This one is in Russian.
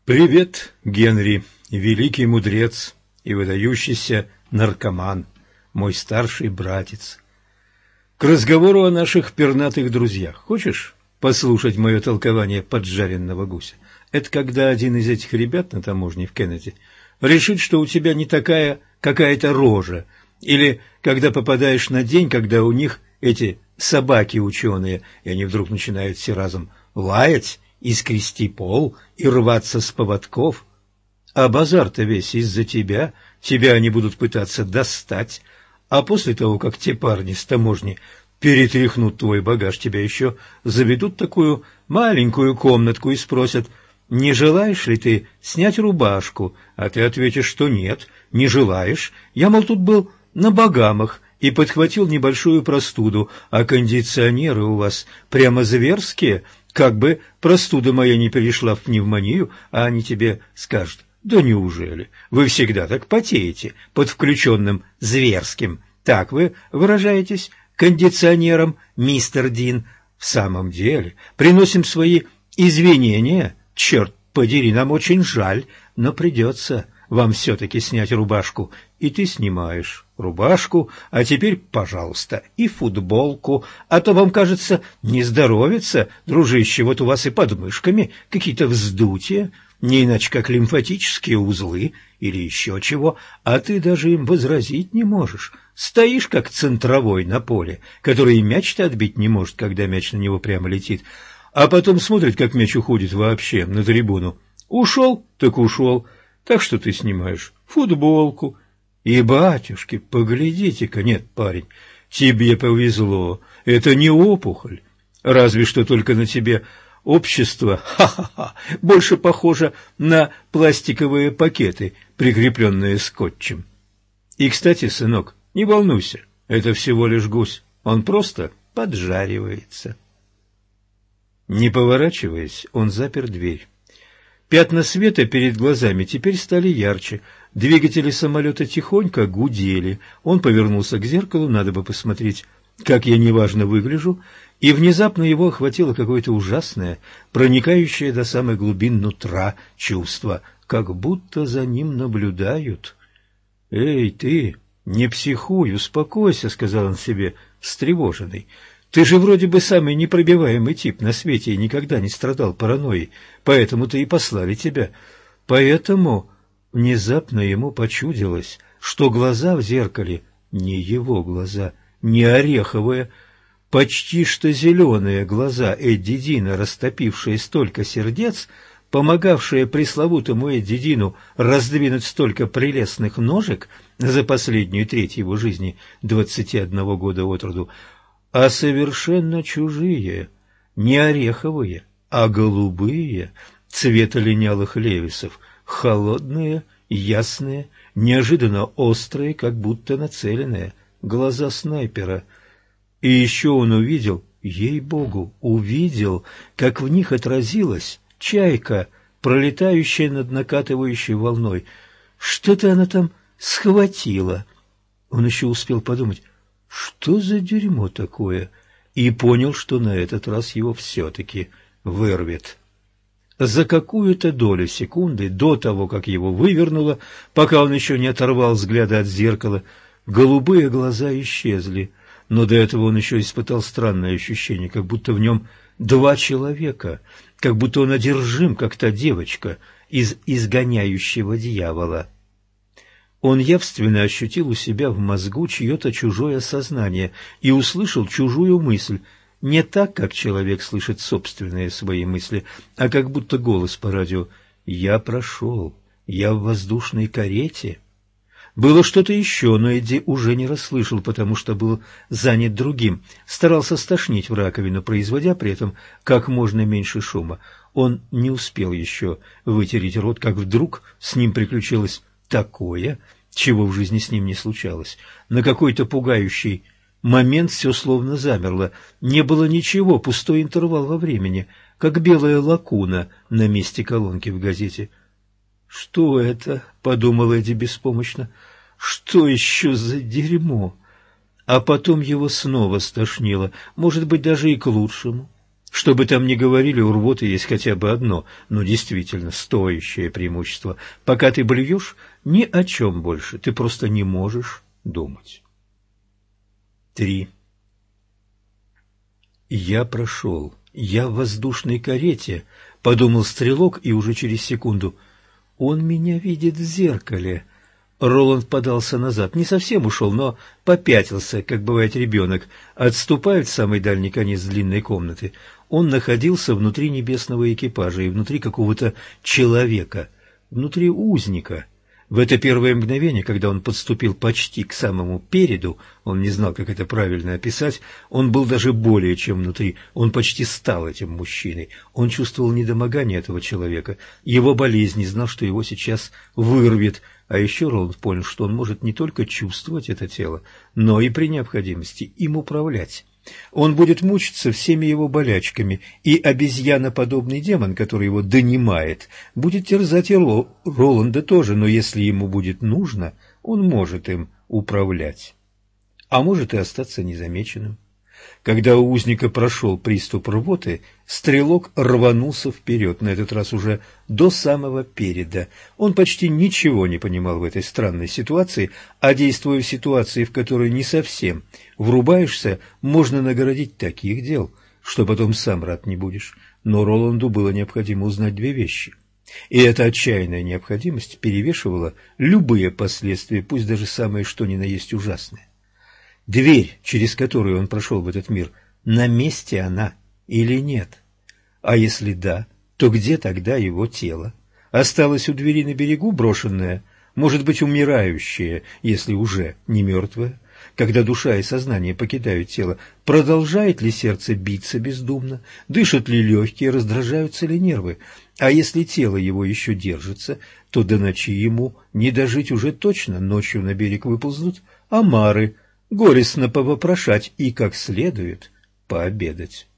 Привет, Генри, великий мудрец и выдающийся наркоман, мой старший братец. К разговору о наших пернатых друзьях. Хочешь послушать мое толкование поджаренного гуся? Это когда один из этих ребят на таможне в Кеннеди решит, что у тебя не такая какая-то рожа, или когда попадаешь на день, когда у них эти собаки ученые, и они вдруг начинают все разом лаять и скрести пол, и рваться с поводков. А базар-то весь из-за тебя, тебя они будут пытаться достать, а после того, как те парни с таможни перетряхнут твой багаж, тебя еще заведут такую маленькую комнатку и спросят, не желаешь ли ты снять рубашку, а ты ответишь, что нет, не желаешь. Я, мол, тут был на Багамах и подхватил небольшую простуду, а кондиционеры у вас прямо зверские, как бы простуда моя не перешла в пневмонию, а они тебе скажут, да неужели? Вы всегда так потеете под включенным зверским. Так вы выражаетесь кондиционером, мистер Дин? В самом деле, приносим свои извинения. Черт подери, нам очень жаль, но придется вам все-таки снять рубашку. И ты снимаешь рубашку, а теперь, пожалуйста, и футболку, а то вам, кажется, не здоровится, дружище, вот у вас и под мышками какие-то вздутия, не иначе как лимфатические узлы или еще чего, а ты даже им возразить не можешь. Стоишь, как центровой на поле, который и мяч-то отбить не может, когда мяч на него прямо летит, а потом смотрит, как мяч уходит вообще на трибуну. Ушел, так ушел, так что ты снимаешь футболку. И, батюшки, поглядите-ка, нет, парень, тебе повезло, это не опухоль, разве что только на тебе общество, ха-ха-ха, больше похоже на пластиковые пакеты, прикрепленные скотчем. И, кстати, сынок, не волнуйся, это всего лишь гусь, он просто поджаривается. Не поворачиваясь, он запер дверь. Пятна света перед глазами теперь стали ярче. Двигатели самолета тихонько гудели. Он повернулся к зеркалу, надо бы посмотреть, как я неважно выгляжу, и внезапно его охватило какое-то ужасное, проникающее до самых глубин нутра чувство, как будто за ним наблюдают. «Эй, ты, не психуй, успокойся», — сказал он себе, встревоженный. «Ты же вроде бы самый непробиваемый тип на свете и никогда не страдал паранойей, поэтому-то и послали тебя». Поэтому внезапно ему почудилось, что глаза в зеркале не его глаза, не ореховые, почти что зеленые глаза Эдди Дина, растопившие столько сердец, помогавшие пресловутому Эдди Дину раздвинуть столько прелестных ножек за последнюю треть его жизни, 21 года от роду, а совершенно чужие, не ореховые, а голубые, цвета линялых левисов, холодные, ясные, неожиданно острые, как будто нацеленные, глаза снайпера. И еще он увидел, ей-богу, увидел, как в них отразилась чайка, пролетающая над накатывающей волной. Что-то она там схватила. Он еще успел подумать, что за дерьмо такое, и понял, что на этот раз его все-таки вырвет. За какую-то долю секунды до того, как его вывернуло, пока он еще не оторвал взгляда от зеркала, голубые глаза исчезли, но до этого он еще испытал странное ощущение, как будто в нем два человека, как будто он одержим, как та девочка из «Изгоняющего дьявола». Он явственно ощутил у себя в мозгу чье-то чужое сознание и услышал чужую мысль, не так, как человек слышит собственные свои мысли, а как будто голос по радио «Я прошел, я в воздушной карете». Было что-то еще, но Эдди уже не расслышал, потому что был занят другим, старался стошнить в раковину, производя при этом как можно меньше шума. Он не успел еще вытереть рот, как вдруг с ним приключилось такое, чего в жизни с ним не случалось. На какой-то пугающий момент все словно замерло. Не было ничего, пустой интервал во времени, как белая лакуна на месте колонки в газете. «Что это?» — подумал Эдди беспомощно. «Что еще за дерьмо?» А потом его снова стошнило, может быть, даже и к лучшему. Что бы там ни говорили, у рвоты есть хотя бы одно, но действительно стоящее преимущество. Пока ты блюешь, ни о чем больше, ты просто не можешь думать. 3. «Я прошел. Я в воздушной карете», — подумал стрелок, и уже через секунду: «Он меня видит в зеркале». Роланд подался назад, не совсем ушел, но попятился, как бывает ребенок, отступает в самый дальний конец длинной комнаты. Он находился внутри небесного экипажа и внутри какого-то человека, внутри узника. В это первое мгновение, когда он подступил почти к самому переду, он не знал, как это правильно описать, он был даже более чем внутри, он почти стал этим мужчиной. Он чувствовал недомогание этого человека, его болезнь, и знал, что его сейчас вырвет. А еще Роланд понял, что он может не только чувствовать это тело, но и при необходимости им управлять. Он будет мучиться всеми его болячками, и обезьяноподобный демон, который его донимает, будет терзать и Роланда тоже, но если ему будет нужно, он может им управлять. А может и остаться незамеченным. Когда у узника прошел приступ рвоты, стрелок рванулся вперед, на этот раз уже до самого переда. Он почти ничего не понимал в этой странной ситуации, а действуя в ситуации, в которой не совсем врубаешься, можно нагородить таких дел, что потом сам рад не будешь. Но Роланду было необходимо узнать две вещи. И эта отчаянная необходимость перевешивала любые последствия, пусть даже самые что ни на есть ужасные. Дверь, через которую он прошел в этот мир, на месте она или нет? А если да, то где тогда его тело? Осталось у двери на берегу брошенное, может быть, умирающее, если уже не мертвое? Когда душа и сознание покидают тело, продолжает ли сердце биться бездумно? Дышат ли легкие, раздражаются ли нервы? А если тело его еще держится, то до ночи ему не дожить уже точно, ночью на берег выползнут омары, горестно повопрошать и, как следует, пообедать.